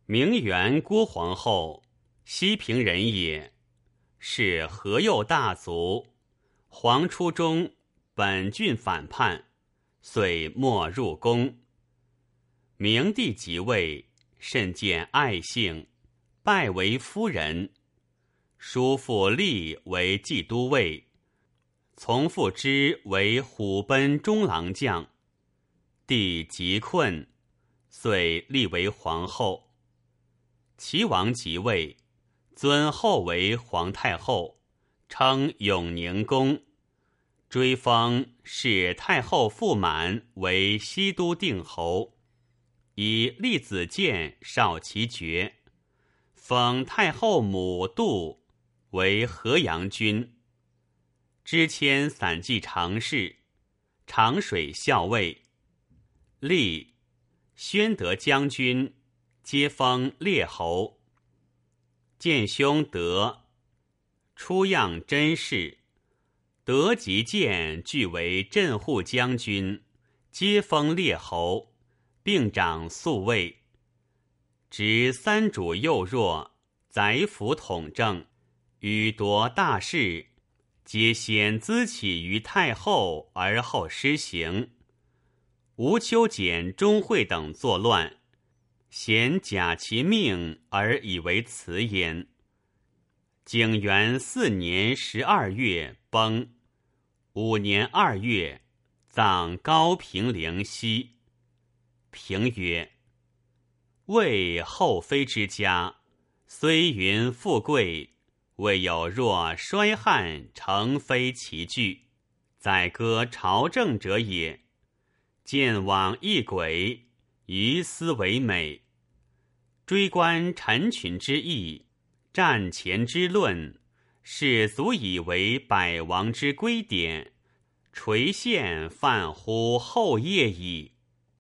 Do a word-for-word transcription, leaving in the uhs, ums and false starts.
明元郭皇后，西平人也，是河右大族。黄初中，本郡反叛，遂没入宫。明帝即位，甚见爱幸，拜为夫人。叔父立为骑都尉，从父之为虎贲中郎将。帝极困，遂立为皇后。齐王即位，尊后为皇太后，称永宁公，追封使太后驸马为西都定侯，以立子建少其爵，封太后母杜为河阳君，知迁散骑常侍，长水校尉。立宣德将军，皆封列侯。建兄德出样真士，德及建俱为镇护将军，皆封列侯，并掌宿卫。执三主幼弱，宰辅统政，与夺大事，皆先咨起于太后，而后施行。吴秋俭、钟会等作乱，咸假其命而以为辞焉。景元四年十二月崩，五年二月葬高平陵西。评曰：魏后妃之家，虽云富贵，未有若衰汉成非其具，宰割朝政者也。见往异轨，于斯为美。追观陈群之意，战前之论，是足以为百王之规典，垂宪泛乎后业矣。